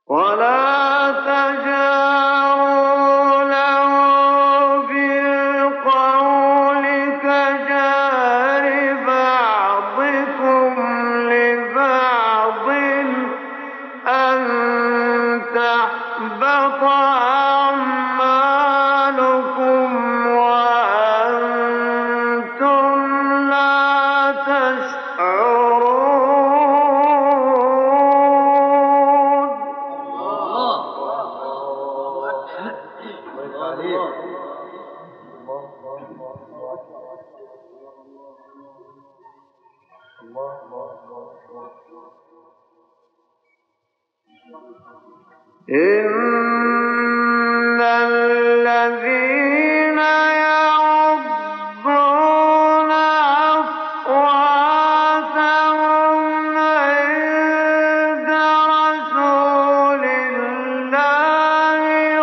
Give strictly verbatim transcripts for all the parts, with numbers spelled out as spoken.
ولا تجاروا له بالقول كجار بعضكم لبعض أن تحبط أعمالكم وأنتم لا تشعرون. إن الذين يغضون أصواتهم عند رسول الله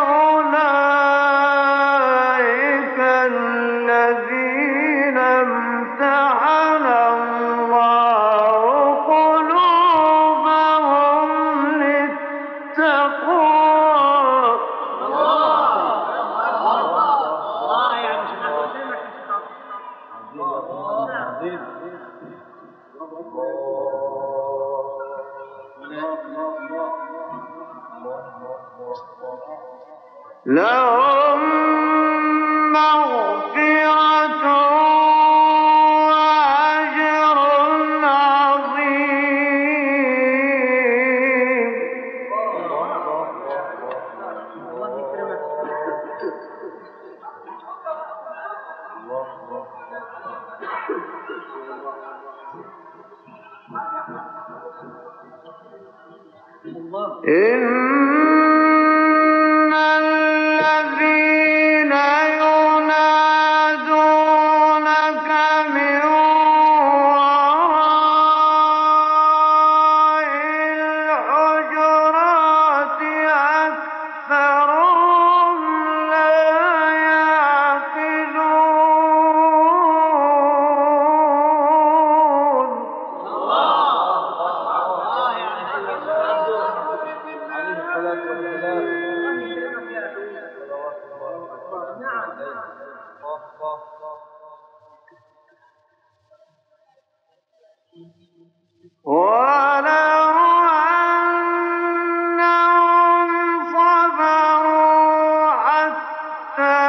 أولئك الذين امتحن الله قلوبهم للتقوى. لهم مغفرة وأجر عظيم. إن الذين ينادونك من وراء الحجرات أكثرهم لا يعقلون. ولو أنهم صبروا حتى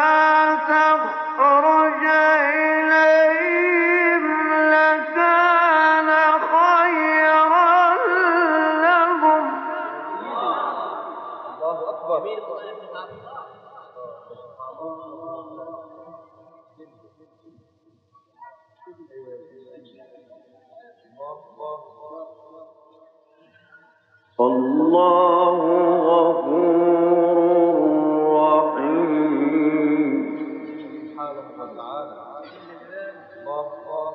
تخرج إليهم لكان خيرا لهم. الله غفور رحيم. سبحانه وتعالى. الله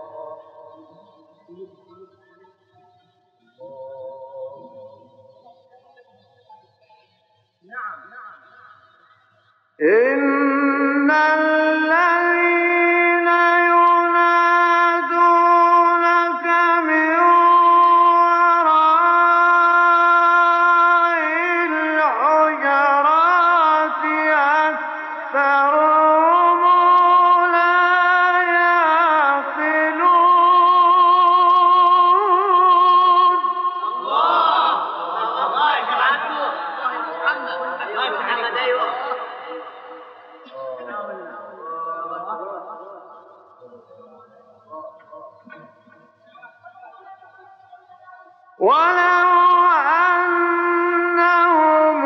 إن الذين ينادونك من وراء الحجرات أكثرهم لا يعقلون. ولو أنهم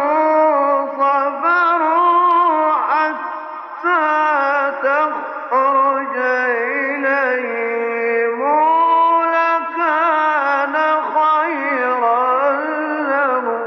صبروا حتى تخرج إليهم لكان خيرا لهم.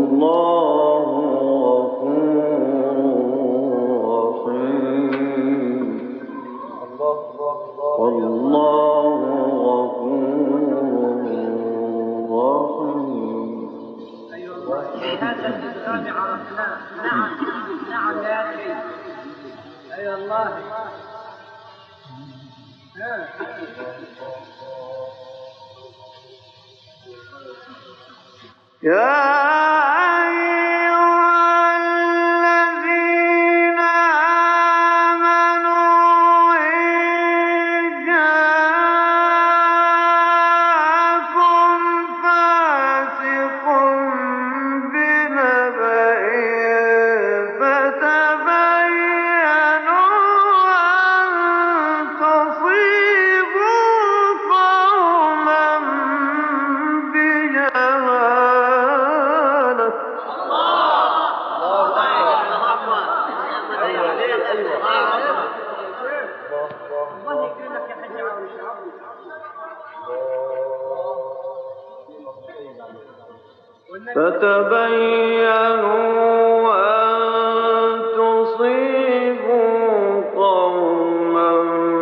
فتبينوا أن تصيبوا قوما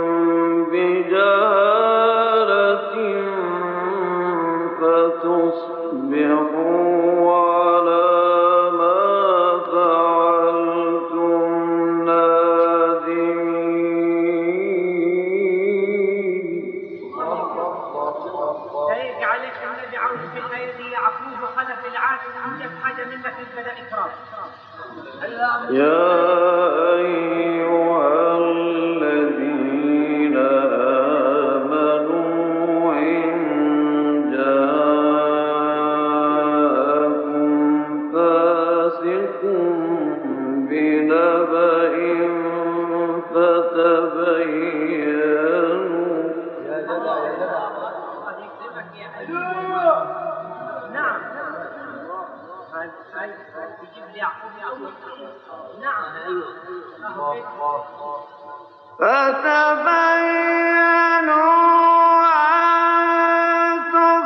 بجهالة فتصبحوا على ما فعلتم نادمين. هيك عليك النبي عاوز في الآية دي يعقوب وخلف العاشر عندك حاجة منك البلاء إكرام. يا أيها الذين آمنوا إن جاءكم فاسق بنبأ فتبينوا. نعم هاي تجيب لي يعقوب أول. نعم أيوه فتبينوا أن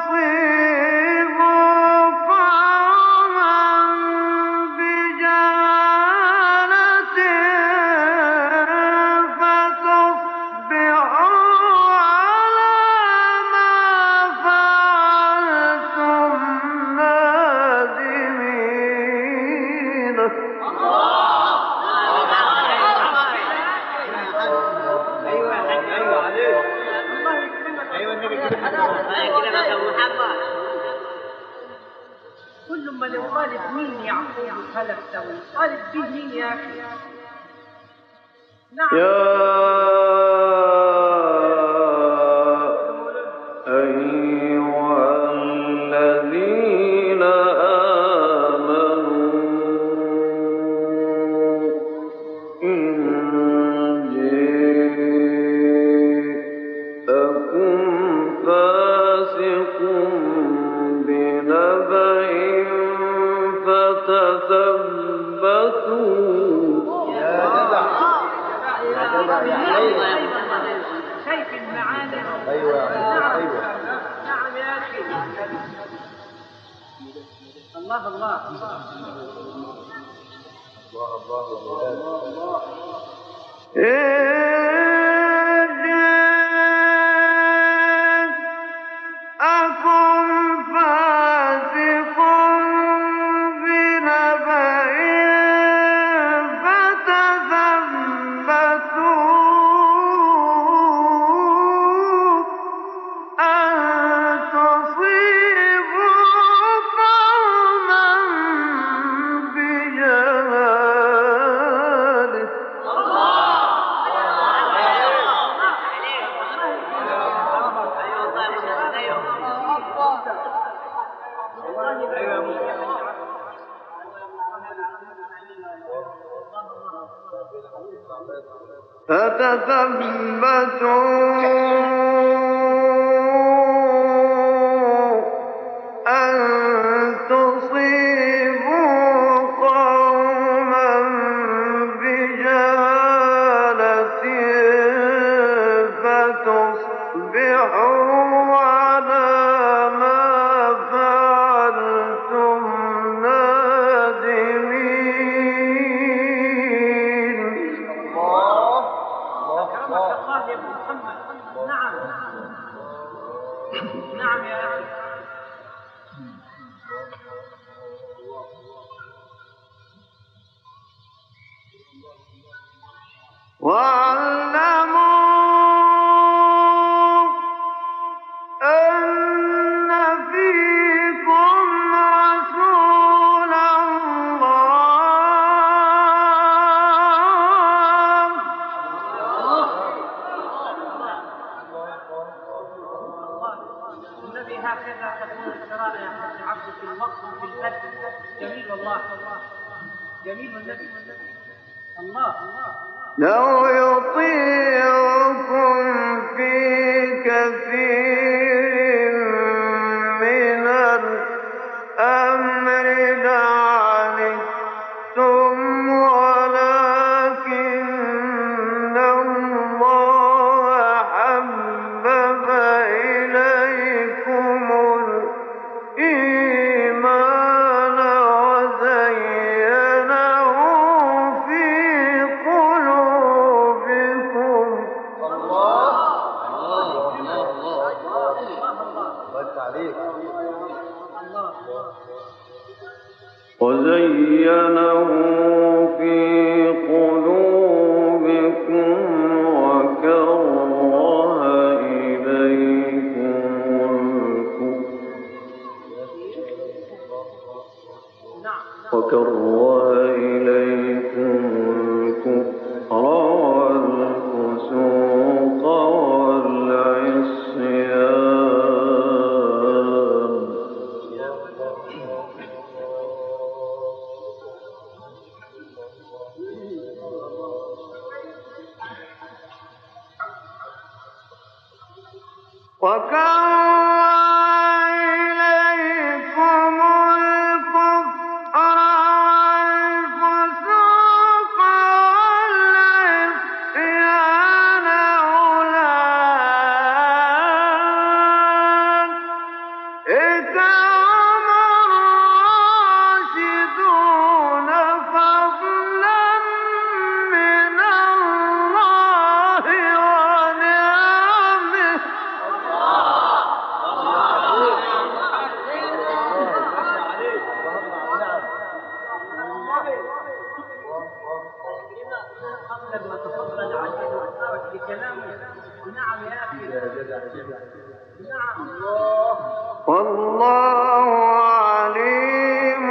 تصيبوا قوما بجهالة فتصبحوا على ما فعلتم نادمين. كل ما لو طالب مين يعقوب خلف سوي طالب به مين يا أخي. نعم يا أيها الذين آمنوا إن جاءكم فاسق بنبأ فتثبتوا. شايف المعاني. ايوه نعم ايوه نعم يا أخي. الله الله الله الله الله. جاءكم فاسق بنبأ فتثبتوا أن تصيبوا قوما بجهالة فتثبتوا أن تصيبوا قوما بجهالة فتصبحوا على ما فعلتم نادمين. نعم يا أخي. واعلموا أن فيكم رسول الذي هكذا تكون القراءة يا أخي عبد في الوقت وفي البدء. جميل والله، جميل النبي. الله لو يطيعكم في كثير من الأمر لعنتم ولكن الله حبب إليكم الإيمان وزينه في قلوبكم وزينه في قلوبكم وكره إليكم الكفر وكره إليكم الكفر والفسوق والعصيان وكره إليكم الكفر والفسوق والعصيان أولئك هم الراشدون فضلا من الله ونعمه لما تفضل عليه بكلامه. نعم يا أخي. نعم. والله عليم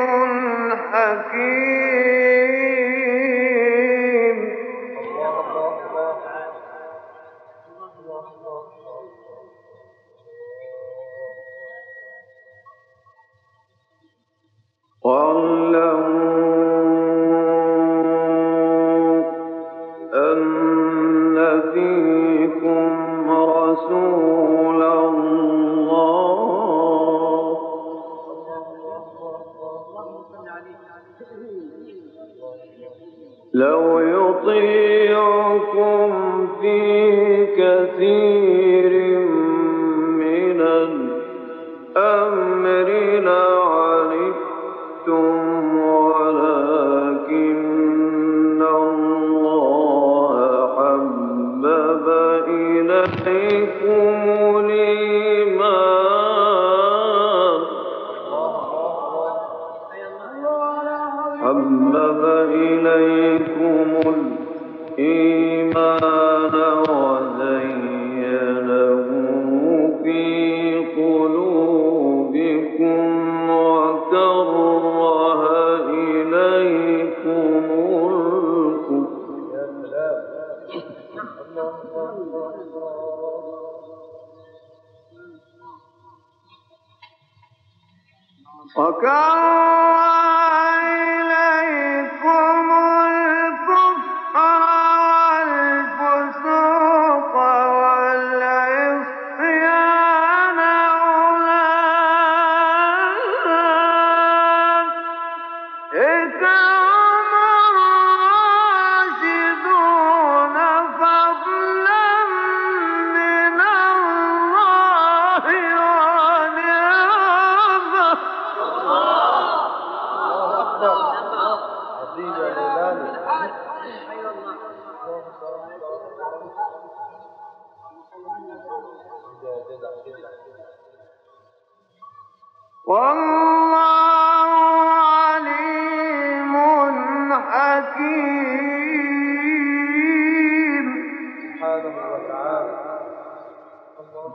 حكيم. واعلموا أن فيكم رسول الله لو يطيعكم في كثير من الأمر لعنتم ولكن الله حبب إليكم الإيمان حبب إليكم الإيمان وزينه في قلوبكم وكره إليكم الكفر وكره إليكم الكفر والفسوق والعصيان أولئك هم الراشدون فضلا من الله ونعمه عظيم يا مولانا. والله عليم حكيم. سبحانه وتعالى. الله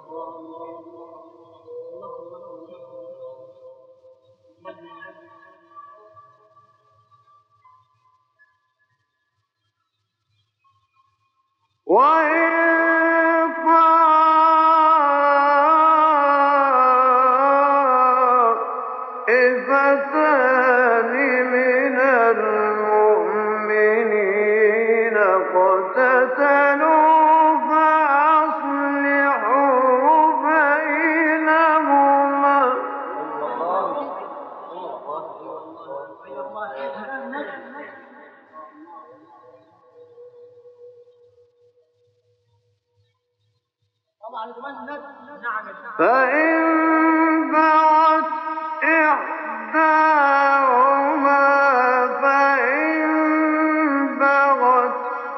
وإن طائفتان من المؤمنين اقتتلوا فأصلحوا بينهما. فإن بغت إحداهما فإن بغت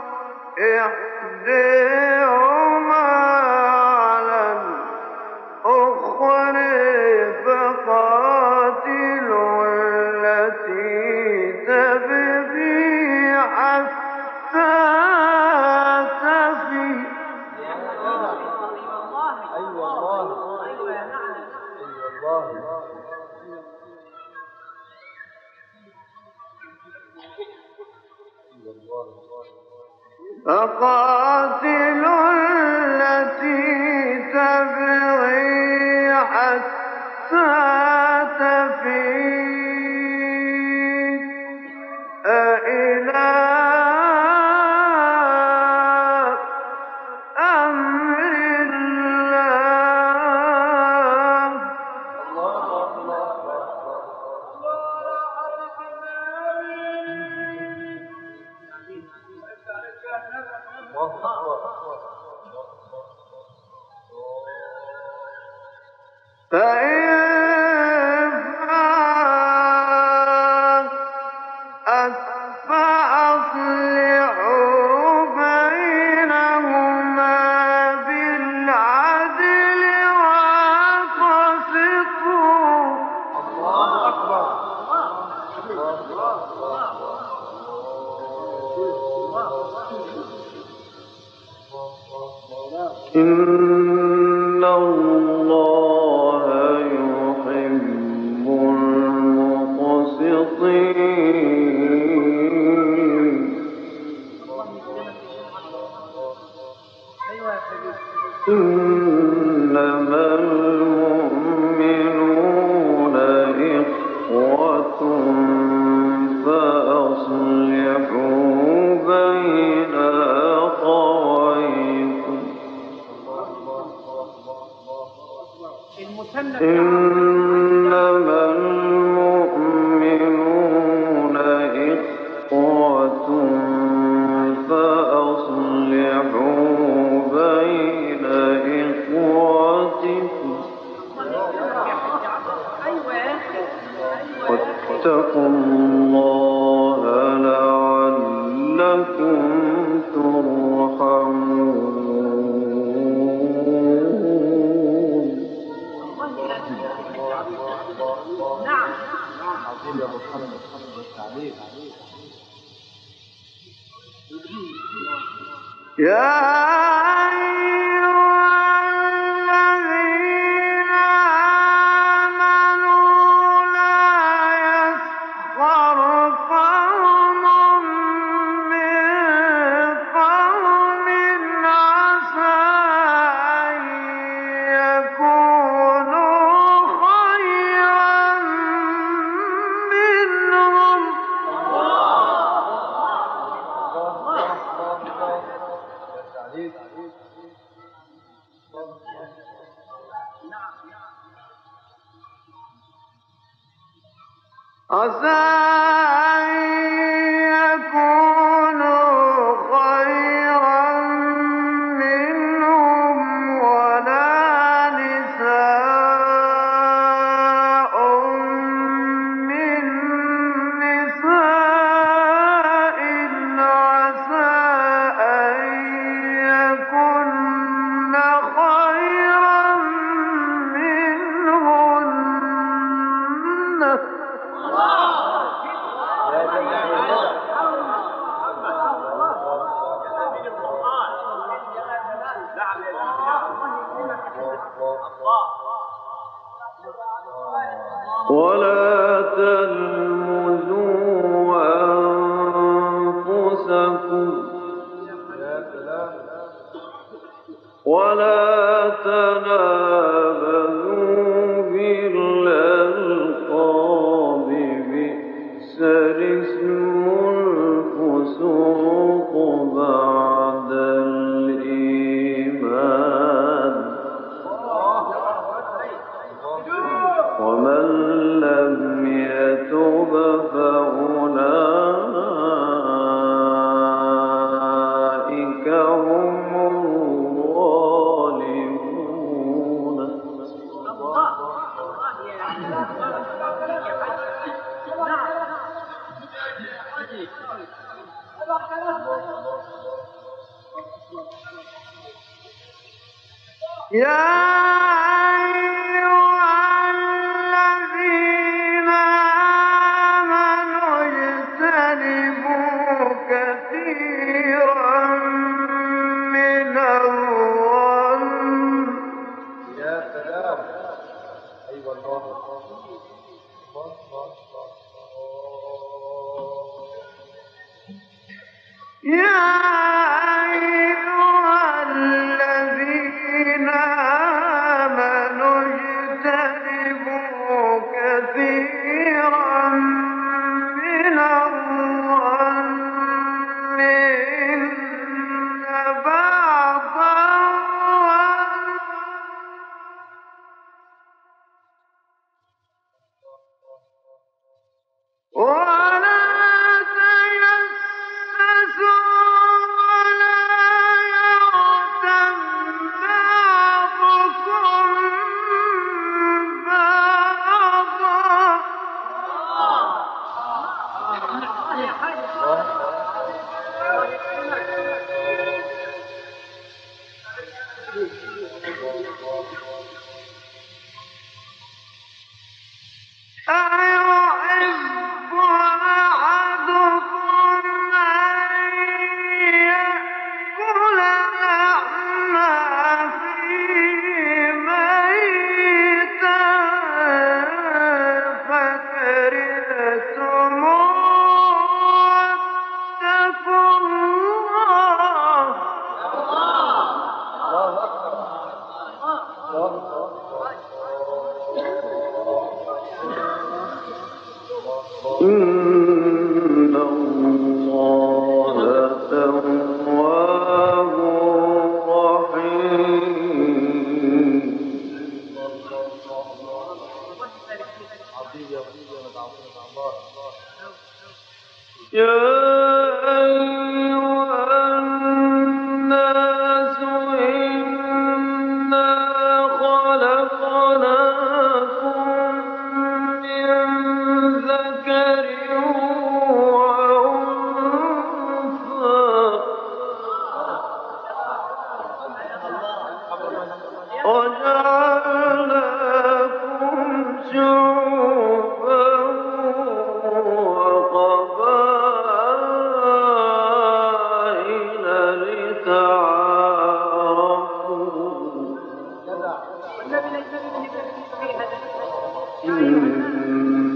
إحداهما على الأخرى فقاتلوا التي تبغي حتى تفيء. أيوة الله. أيوة الله. فقاتلوا التي تبغي حتى تفيء إلى أمر الله. فإن فاءت فأصلحوا بينهما بالعدل وأقسطوا. الله أكبر. إن الله يحب المقسطين. إنما المؤمنون إخوة فأصلحوا بين أخويكم. إنما المؤمنون إخوة فأصلحوا بين إخوتكم واتقوا الله لعلكم ترحمون. عظيم يا محمد. عليك. يا أيها الذين آمنوا لا يسخر قوم من قوم عسى أن يكونوا خيرا منهم. عسى أن يكونوا خيرا منهم ولا نساء من نساء عسى أن يكن خيرا منهن. يا أيها الذين آمنوا اجتنبوا كثيرا من الظن يا سلام. أيوة الله. الله الله يا أيها الذين آمنوا اجتنبوا كثيرا من الظن إن بعض الظن ولا تجسسوا ولا يغتب بعضكم أيحب أحدكم أن يأكل لحم أخيه ميتا فكرهتموه واتقوا الله الله أكبر. الله إن الله تواب رحيم عظيم يا عظيم يا عظيم الله. يا أيها الناس إنا خلقناكم من ذكر وأنثى وجعلناكم شعوبا وقبائل لتعارفوا إن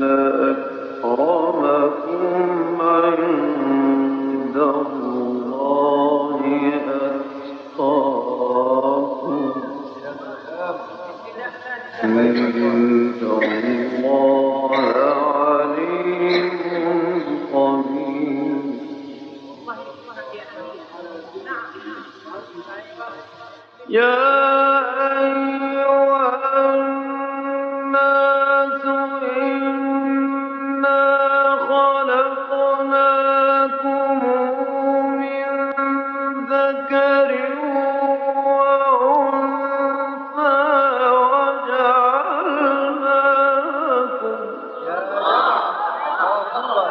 أكرمكم عند الله أتقاكم إن الله عليم خبير يا أيها الناس إنا خلقناكم من ذكر وأنثى وجعلناكم يا الله أكبر.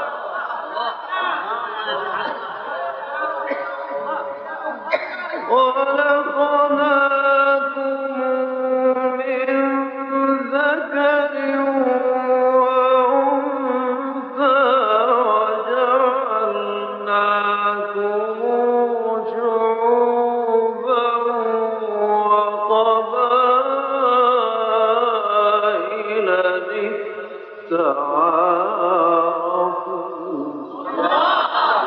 خلقناكم من ذكر وأنثى وجعلناكم شعوبا وقبائل لتعارفوا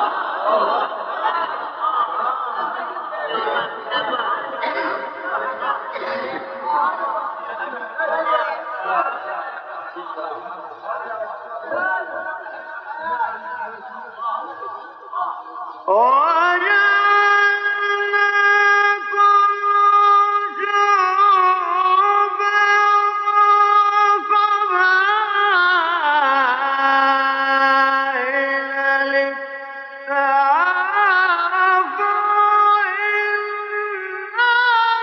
وجعلناكم شعوبا وقبائل لتعارفوا إن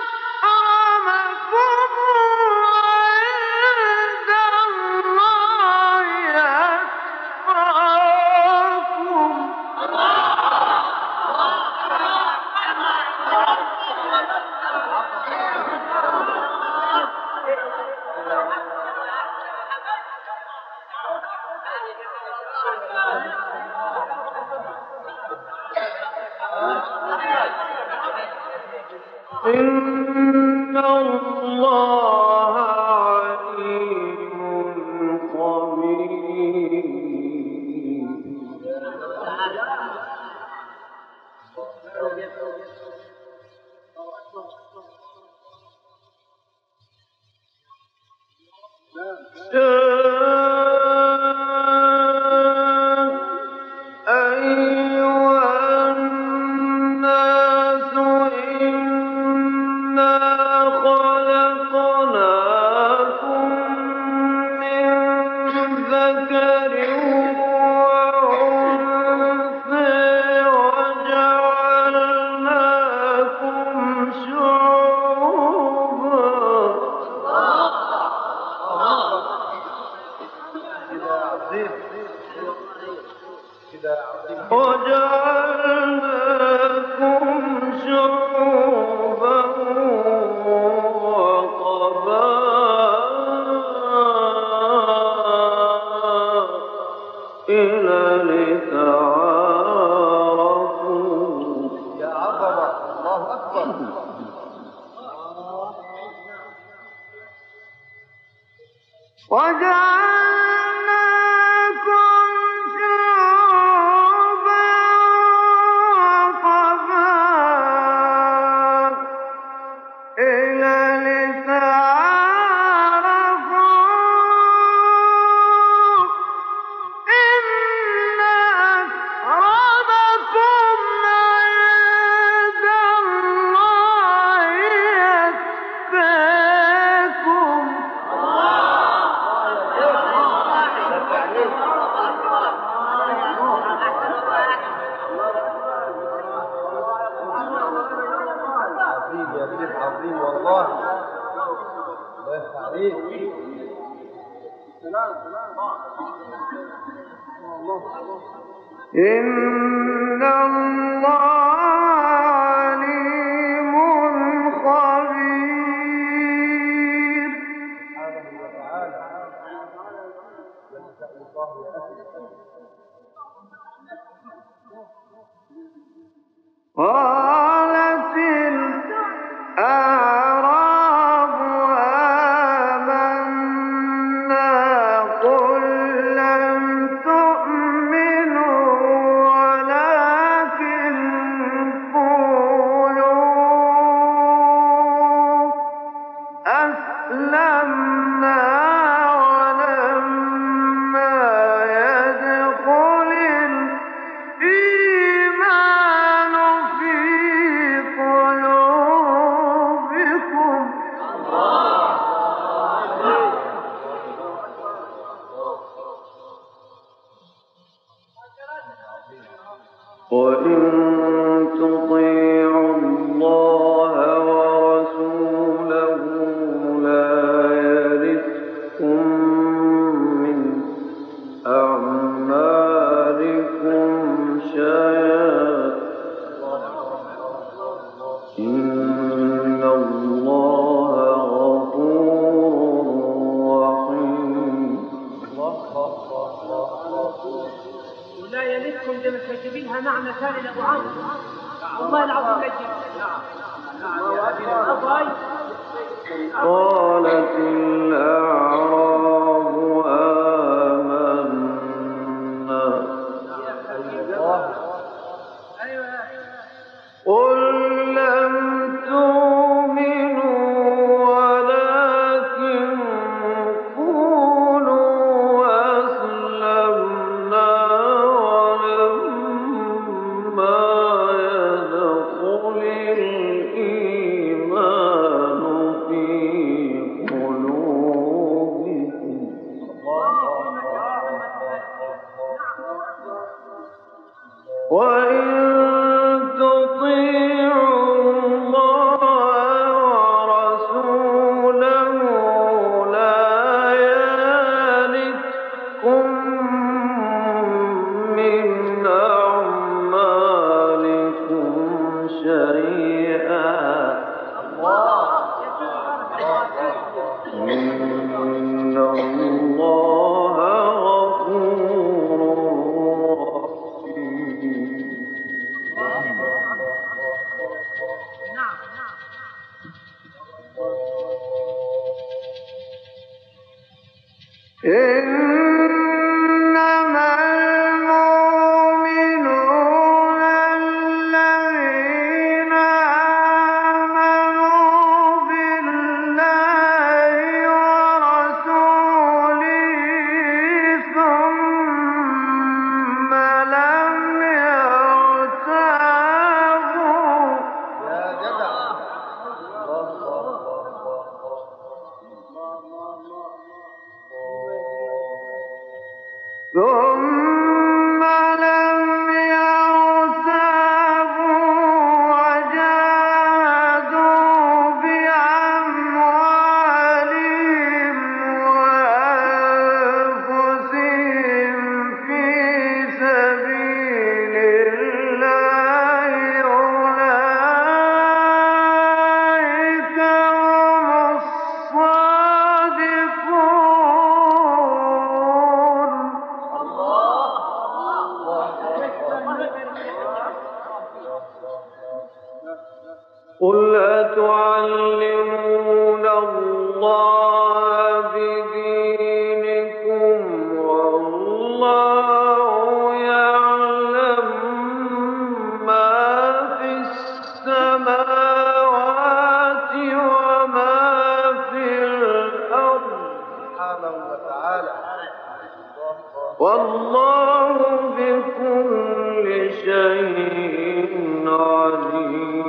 أكرمكم عند الله إن الله عليم خبير. وجعلناكم شعوبا وقبائل لتعارفوا. يا عظمة، الله أكبر. وجعلناكم شعوبا وقبائل لتعارفوا. إن أكرمكم عند الله يتقاكم. عظيم يا شيخ، عظيم والله. الله يفتح عليك. إن الله عليم خبير. سبحانه وتعالى. ينسأ الله يا أخي. قالت الأعراب آمنا قل لم تؤمنوا ولكن قولوا أسلمنا ولما يدخل الإيمان في قلوبكم. وإن تطيعوا الله ورسوله لا يلدكم من أعمالكم شيئا إن الله غفور رحيم. ولا يلدكم زي ما كاتبينها معنى ثاني لابو عمرو. والله العظيم لا يجيب. قالت الأعراب آمنا قل لم تؤمنوا ولكن قولوا أسلمنا ولما يدخل الإيمان في إنما المؤمنون الذين آمنوا بالله ورسوله ثم لم يرتابوا يا جدع. ثم لم يرتابوا وجاهدوا بأموالهم وأنفسهم في سبيل الله أولئك هم الصادقون. قل أتعلمون الله بدينكم والله يعلم ما في السماوات وما في الأرض سبحانه وتعالى. والله بكل شيء عليم.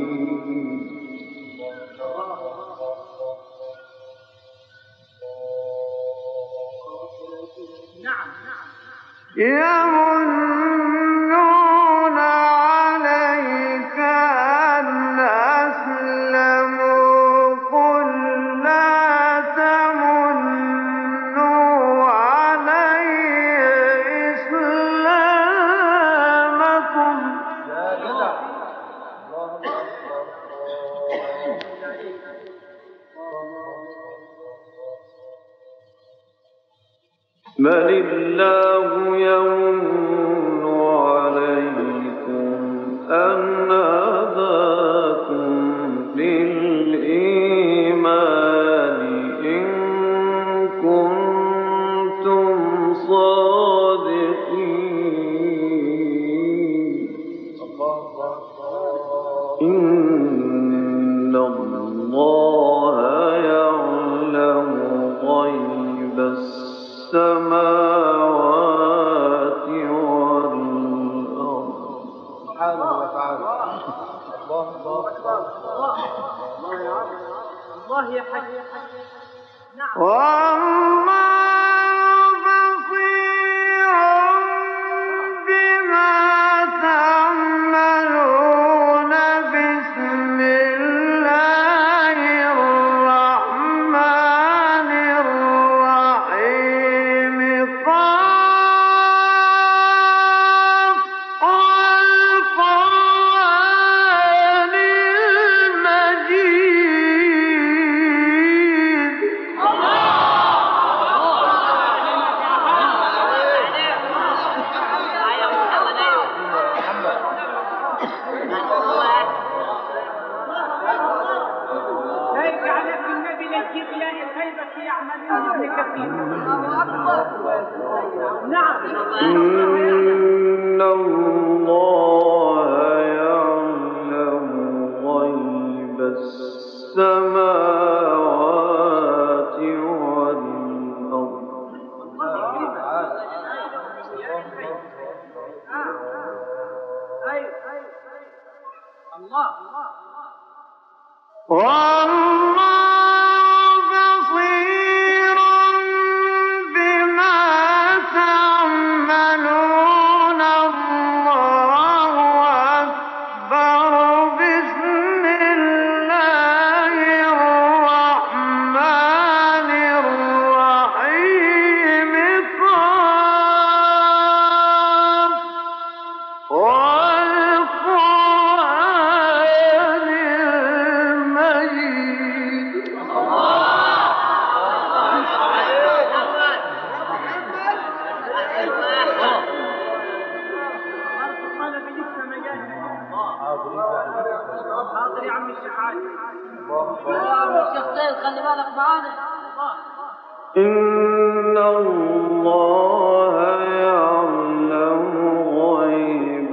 يمنون عليك أن أسلموا قل لا تمنوا علي إسلامكم يا جدع. بل الله يمن عليكم أن هداكم للإيمان إن كنتم صادقين. إن الله يعلم غيب السماوات والأرض. سبحانه وتعالى. الله الله الله يا حي. نعم. والله بصير بما تعملون. بسم الله الرحمن الرحيم. قاف والقرآن المجيد. هيك عليك النبي للجيب يا الخيبة يعملون ابن كثير. نعم. إن الله يعلم غيب السماوات والأرض. الله. والله بصير بما تعملون. الله أكبر. بسم الله الرحمن الرحيم. قاف والقرآن المجيد. حاضر يا عم الشيخ علي. الله. الشيخ خلي بالك معانا. إن الله يعلم غيب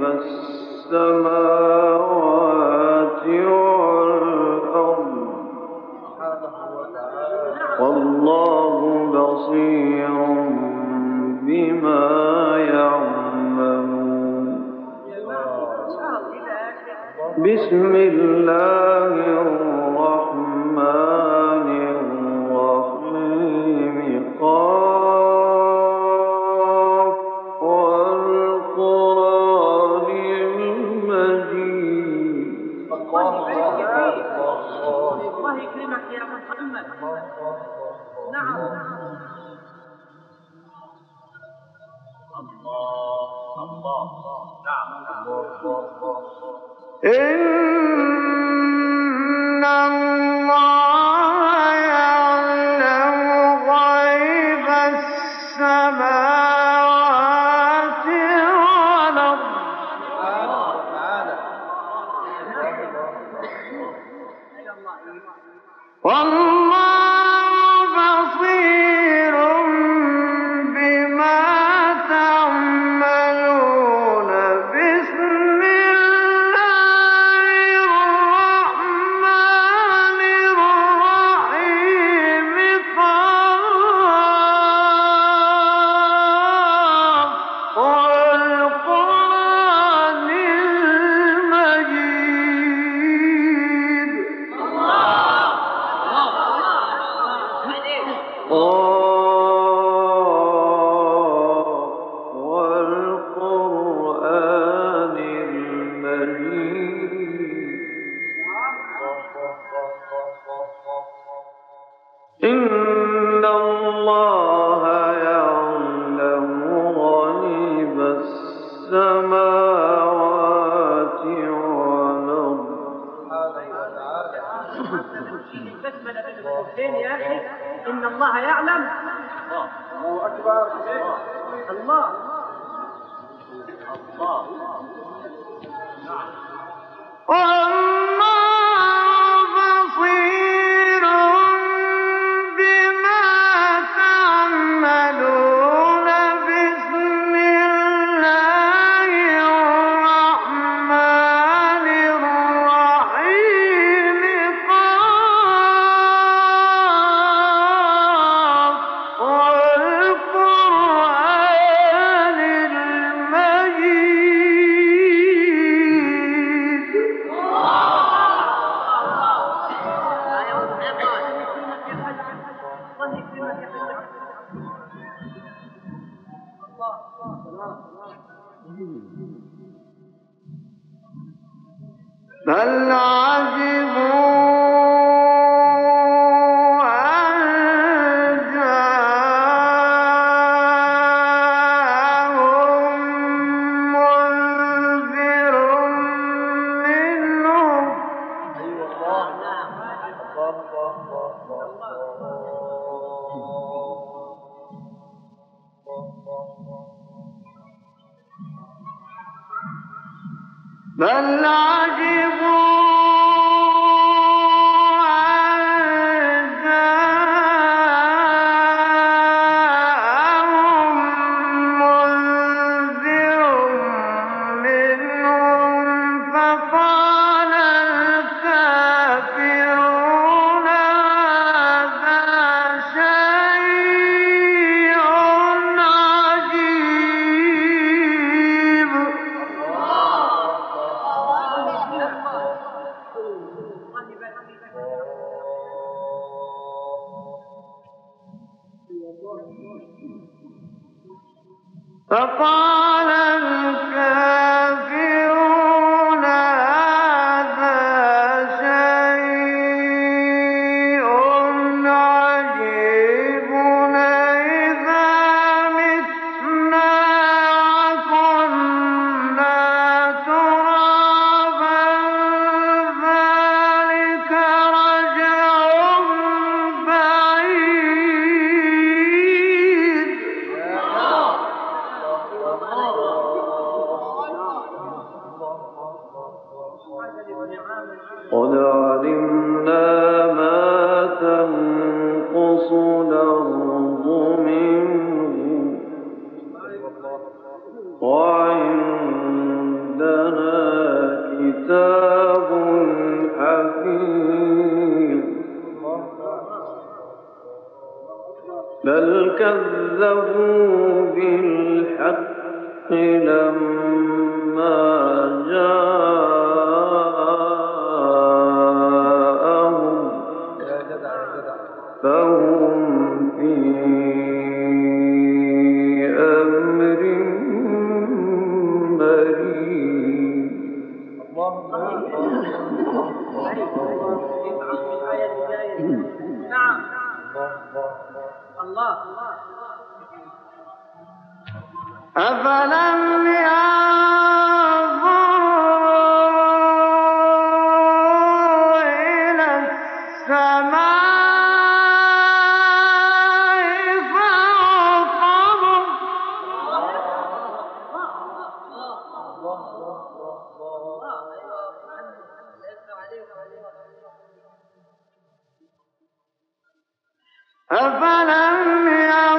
السماوات والأرض والله بصير بما يعملون. بسم الله الرحمن الرحيم. قاف والقرآن المجيد. الله يكرمك يا محمد. نعم. إن الله يعلم غيب السماوات والأرض والله بصير بما تعملون. بسم الله الرحمن الرحيم. قاف والقرآن المجيد. والقرآن المجيد. إن الله يعلم غيب السماوات والأرض. البسملة بين القوسين يا أخي. إن الله يعلم. الله أكبر. الله الله. والله بصير بما تعملون. بسم الله الرحمن الرحيم. قاف والقرآن المجيد. بل عجبوا أن جاءهم منذر منهم بل عجبوا أن جاءهم منذر منهم فقال الكافرون هذا شيء عجيب. فقال الكافرون هذا شيء عجيب. إذا متنا وكنا ترابا ذلك رجع بعيد. قد علمنا ما تنقص الأرض منهم وعندنا كتاب حفيظ بل كذبوا بالحق لما جاءهم فهم في أمر مريض. نعم الله. أفلم ينظروا إلى السماء فوقهم أفلم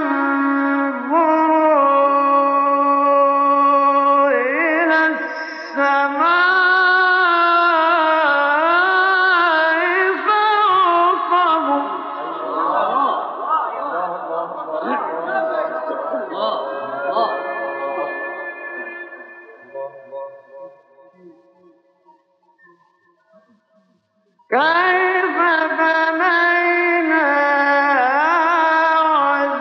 ينظروا إلى السماء فوقهم كيف بنيناها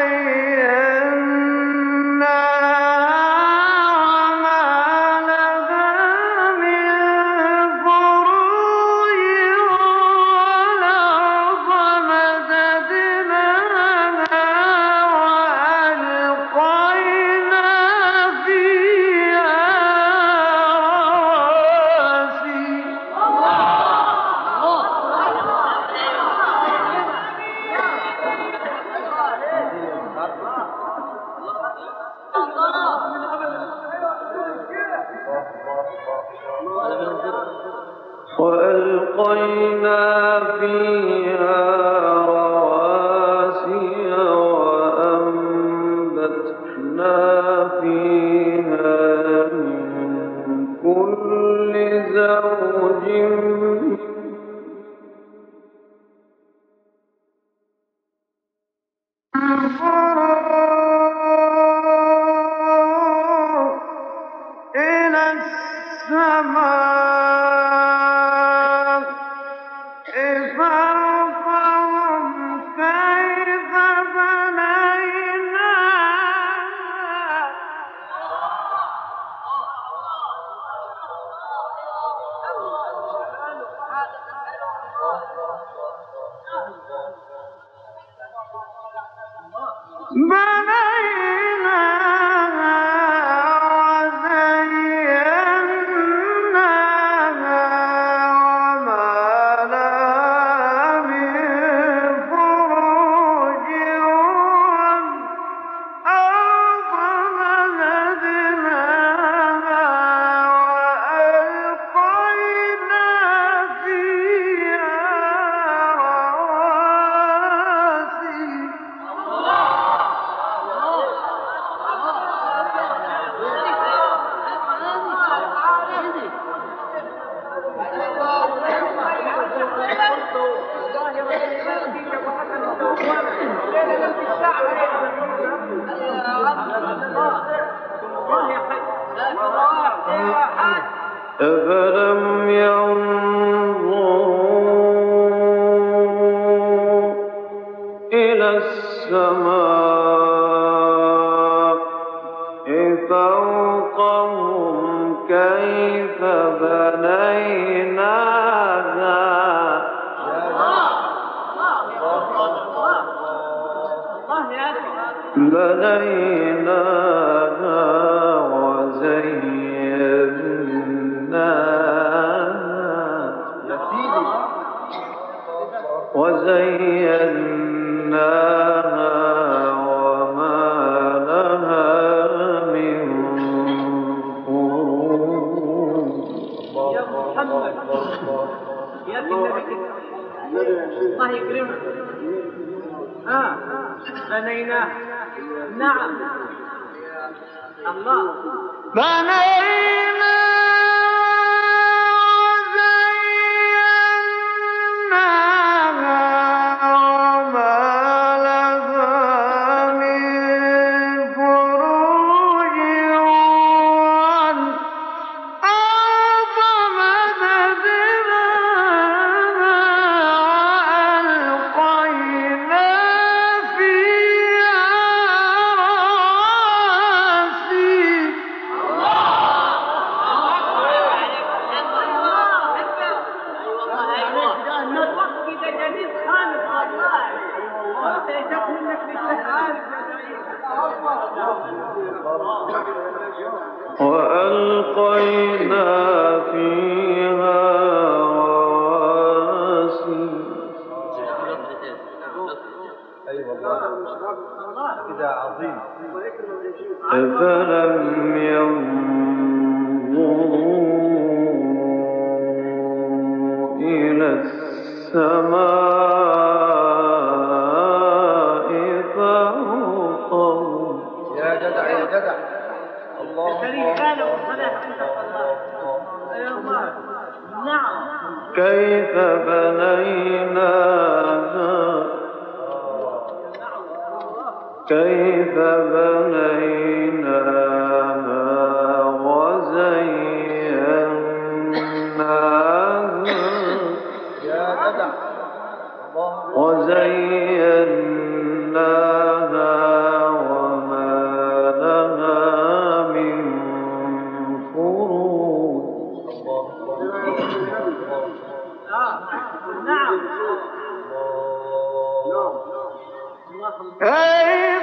وزيناها وما لها من فروج والأرض مددناها وألقينا فيها رواسي وألقينا فيها رواسي وأنبتنا فيها من كل زوج إلى السماء فوقهم كيف بنيناها بنيناها وزيناها وما لها من فروج والأرض مددناها وألقينا فيها رواسي أفلم ينظروا إلى السماء فوقهم كيف بنيناها بنيناها وزيناها وزيناها وما لها من فروج. يا محمد يا النبي الله يكرمك. آه بنيناه. نعم الله بنينا وزيناها وما لها من فروج والأرض مددناها وألقينا فيها رواسي الوقت كده جميل خالص والله انت جاب منك مش عارف وألقينا فيها رواسي اي والله كده عظيم. أفلم ينظروا إلى السماء فوقهم يا جدع يا جدع. الله الكريم قال والصلاة عند الله يا الله نعم كيف بنيناها كيف بنيناها وزيناها يا جدع. الله وزيناها وما لها من فروج آه. نعم كيف